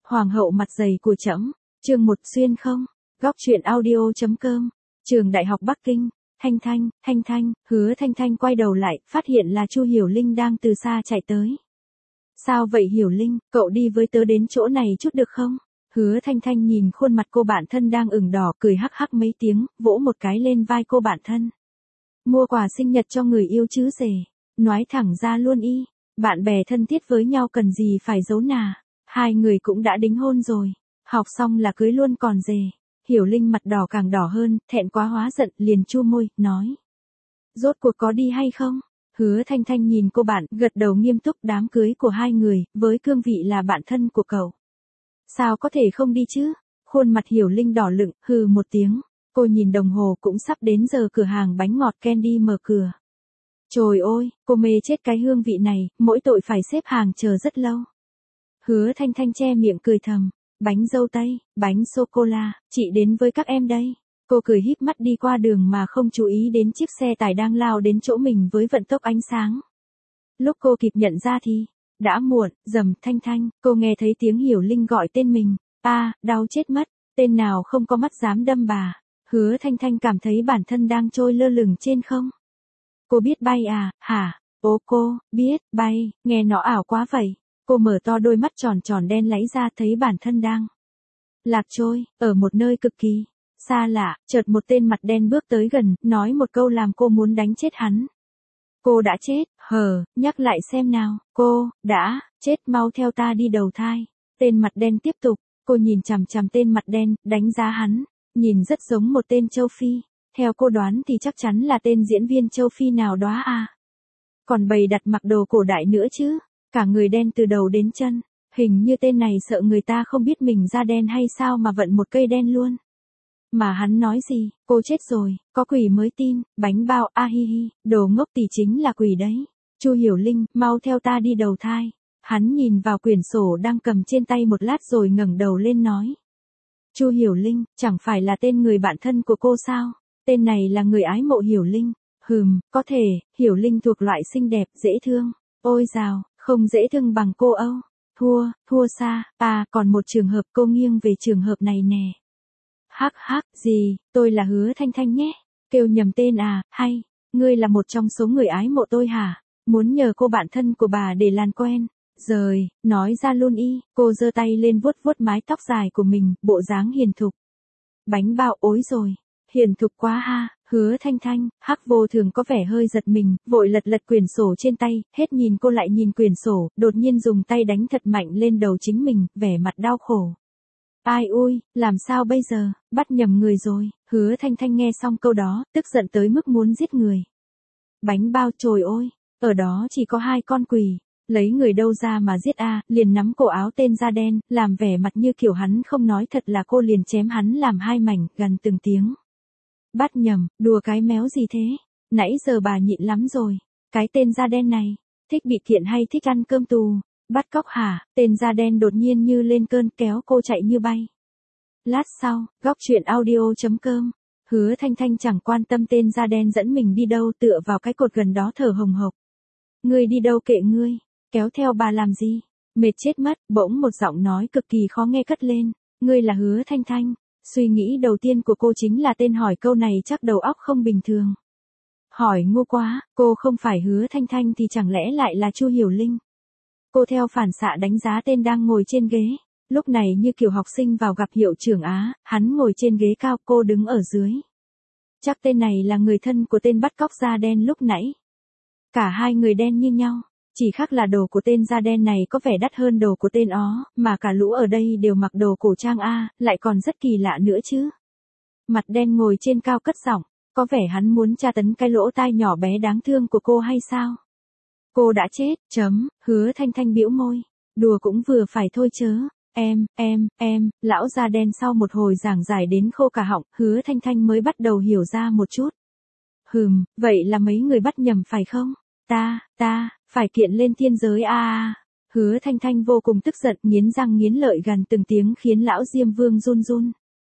Hoàng hậu mặt dày của trẫm. Chương 1 xuyên không. Góc truyện audio.com. Trường Đại học Bắc Kinh. Thanh Thanh, Hứa Thanh Thanh quay đầu lại, phát hiện là Chu Hiểu Linh đang từ xa chạy tới. Sao vậy Hiểu Linh, cậu đi với tớ đến chỗ này chút được không? Hứa Thanh Thanh nhìn khuôn mặt cô bạn thân đang ửng đỏ, cười hắc hắc mấy tiếng, vỗ một cái lên vai cô bạn thân. Mua quà sinh nhật cho người yêu chứ rể. Nói thẳng ra luôn y. Bạn bè thân thiết với nhau cần gì phải giấu nà. Hai người cũng đã đính hôn rồi. Học xong là cưới luôn còn dề. Hiểu Linh mặt đỏ càng đỏ hơn, thẹn quá hóa giận, liền chu môi, nói. Rốt cuộc có đi hay không? Hứa Thanh Thanh nhìn cô bạn, gật đầu nghiêm túc. Đám cưới của hai người, với cương vị là bạn thân của cậu. Sao có thể không đi chứ? Khuôn mặt Hiểu Linh đỏ lựng, hừ một tiếng. Cô nhìn đồng hồ, cũng sắp đến giờ cửa hàng bánh ngọt Candy mở cửa. Trời ơi, cô mê chết cái hương vị này, mỗi tội phải xếp hàng chờ rất lâu. Hứa Thanh Thanh che miệng cười thầm. Bánh dâu tây, bánh sô-cô-la, chị đến với các em đây. Cô cười híp mắt đi qua đường mà không chú ý đến chiếc xe tải đang lao đến chỗ mình với vận tốc ánh sáng. Lúc cô kịp nhận ra thì, đã muộn. Rầm. Thanh Thanh, cô nghe thấy tiếng Hiểu Linh gọi tên mình. Đau chết mất, tên nào không có mắt dám đâm bà. Hứa Thanh Thanh cảm thấy bản thân đang trôi lơ lửng trên không. Cô biết bay à, hả? Ô cô, biết, bay, nghe nó ảo quá vậy. Cô mở to đôi mắt tròn tròn đen láy ra, thấy bản thân đang lạc trôi, ở một nơi cực kỳ xa lạ. Chợt một tên mặt đen bước tới gần, nói một câu làm cô muốn đánh chết hắn. Cô đã chết, nhắc lại xem nào. Cô, đã, chết, mau theo ta đi đầu thai. Tên mặt đen tiếp tục, cô nhìn chằm chằm tên mặt đen, đánh giá hắn, nhìn rất giống một tên châu Phi. Theo cô đoán thì chắc chắn là tên diễn viên châu Phi nào đó à. Còn bày đặt mặc đồ cổ đại nữa chứ. Cả người đen từ đầu đến chân. Hình như tên này sợ người ta không biết mình da đen hay sao mà vận một cây đen luôn. Mà hắn nói gì, cô chết rồi, có quỷ mới tin. Bánh bao, hi, đồ ngốc thì chính là quỷ đấy. Chu Hiểu Linh, mau theo ta đi đầu thai. Hắn nhìn vào quyển sổ đang cầm trên tay một lát rồi ngẩng đầu lên nói. Chu Hiểu Linh, chẳng phải là tên người bạn thân của cô sao? Tên này là người ái mộ Hiểu Linh. Có thể. Hiểu Linh thuộc loại xinh đẹp, dễ thương. Ôi dào, không dễ thương bằng cô Âu. Thua xa. Còn một trường hợp, cô nghiêng về trường hợp này nè. Hắc, gì, tôi là Hứa Thanh Thanh nhé. Kêu nhầm tên à, hay, ngươi là một trong số người ái mộ tôi hả? Muốn nhờ cô bạn thân của bà để làm quen. Rồi, nói ra luôn y. Cô giơ tay lên vuốt vuốt mái tóc dài của mình, bộ dáng hiền thục. Bánh bao, ối rồi, hiền thục quá ha. Hứa Thanh Thanh, Hắc Vô Thường có vẻ hơi giật mình, vội lật quyển sổ trên tay, hết nhìn cô lại nhìn quyển sổ, đột nhiên dùng tay đánh thật mạnh lên đầu chính mình, vẻ mặt đau khổ. Ai ui, làm sao bây giờ, bắt nhầm người rồi. Hứa Thanh Thanh nghe xong câu đó, tức giận tới mức muốn giết người. Bánh bao, trời ơi, ở đó chỉ có hai con quỷ, lấy người đâu ra mà giết liền nắm cổ áo tên da đen, làm vẻ mặt như kiểu hắn không nói thật là cô liền chém hắn làm hai mảnh, gần từng tiếng. Bắt nhầm, đùa cái méo gì thế? Nãy giờ bà nhịn lắm rồi. Cái tên da đen này, thích bị kiện hay thích ăn cơm tù? Bắt cóc hả? Tên da đen đột nhiên như lên cơn, kéo cô chạy như bay. Lát sau, góc truyện audio.com. Hứa Thanh Thanh chẳng quan tâm tên da đen dẫn mình đi đâu, tựa vào cái cột gần đó thở hồng hộc. Ngươi đi đâu kệ ngươi, kéo theo bà làm gì? Mệt chết mất. Bỗng một giọng nói cực kỳ khó nghe cất lên. Ngươi là Hứa Thanh Thanh. Suy nghĩ đầu tiên của cô chính là tên hỏi câu này chắc đầu óc không bình thường. Hỏi ngu quá, cô không phải Hứa Thanh Thanh thì chẳng lẽ lại là Chu Hiểu Linh? Cô theo phản xạ đánh giá tên đang ngồi trên ghế. Lúc này như kiểu học sinh vào gặp hiệu trưởng hắn ngồi trên ghế cao, cô đứng ở dưới. Chắc tên này là người thân của tên bắt cóc da đen lúc nãy. Cả hai người đen như nhau, chỉ khác là đồ của tên da đen này có vẻ đắt hơn đồ của tên ó, mà cả lũ ở đây đều mặc đồ cổ trang lại còn rất kỳ lạ nữa chứ. Mặt đen ngồi trên cao cất giọng, có vẻ hắn muốn tra tấn cái lỗ tai nhỏ bé đáng thương của cô hay sao? Cô đã chết, Hứa Thanh Thanh bĩu môi, đùa cũng vừa phải thôi chớ. Em, lão da đen sau một hồi giảng giải đến khô cả họng, Hứa Thanh Thanh mới bắt đầu hiểu ra một chút. Vậy là mấy người bắt nhầm phải không? Ta, phải kiện lên thiên giới Hứa Thanh Thanh vô cùng tức giận, nghiến răng nghiến lợi gần từng tiếng khiến lão Diêm Vương run run.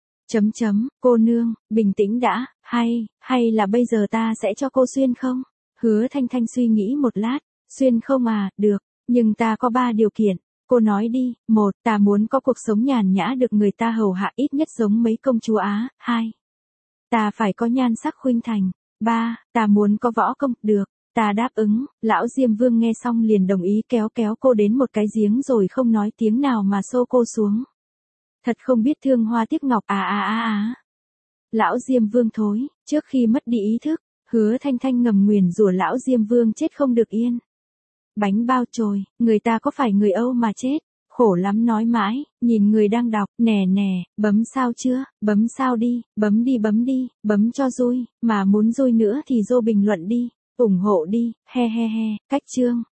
Cô nương, bình tĩnh đã, hay là bây giờ ta sẽ cho cô xuyên không? Hứa Thanh Thanh suy nghĩ một lát, xuyên không được, nhưng ta có 3 điều kiện. Cô nói đi, 1. Ta muốn có cuộc sống nhàn nhã được người ta hầu hạ ít nhất giống mấy công chúa Á. 2. Ta phải có nhan sắc khuynh thành. 3. Ta muốn có võ công. Được. Ta đáp ứng. Lão Diêm Vương nghe xong liền đồng ý, kéo kéo cô đến một cái giếng rồi không nói tiếng nào mà xô cô xuống. Thật không biết thương hoa tiếc ngọc á. Lão Diêm Vương thối, trước khi mất đi ý thức, Hứa Thanh Thanh ngầm nguyền rủa lão Diêm Vương chết không được yên. Bánh bao trồi, người ta có phải người Âu mà chết, khổ lắm nói mãi, nhìn người đang đọc, nè, bấm sao chưa, bấm sao đi, bấm cho vui, mà muốn vui nữa thì vô bình luận đi, ủng hộ đi, he, cách chương.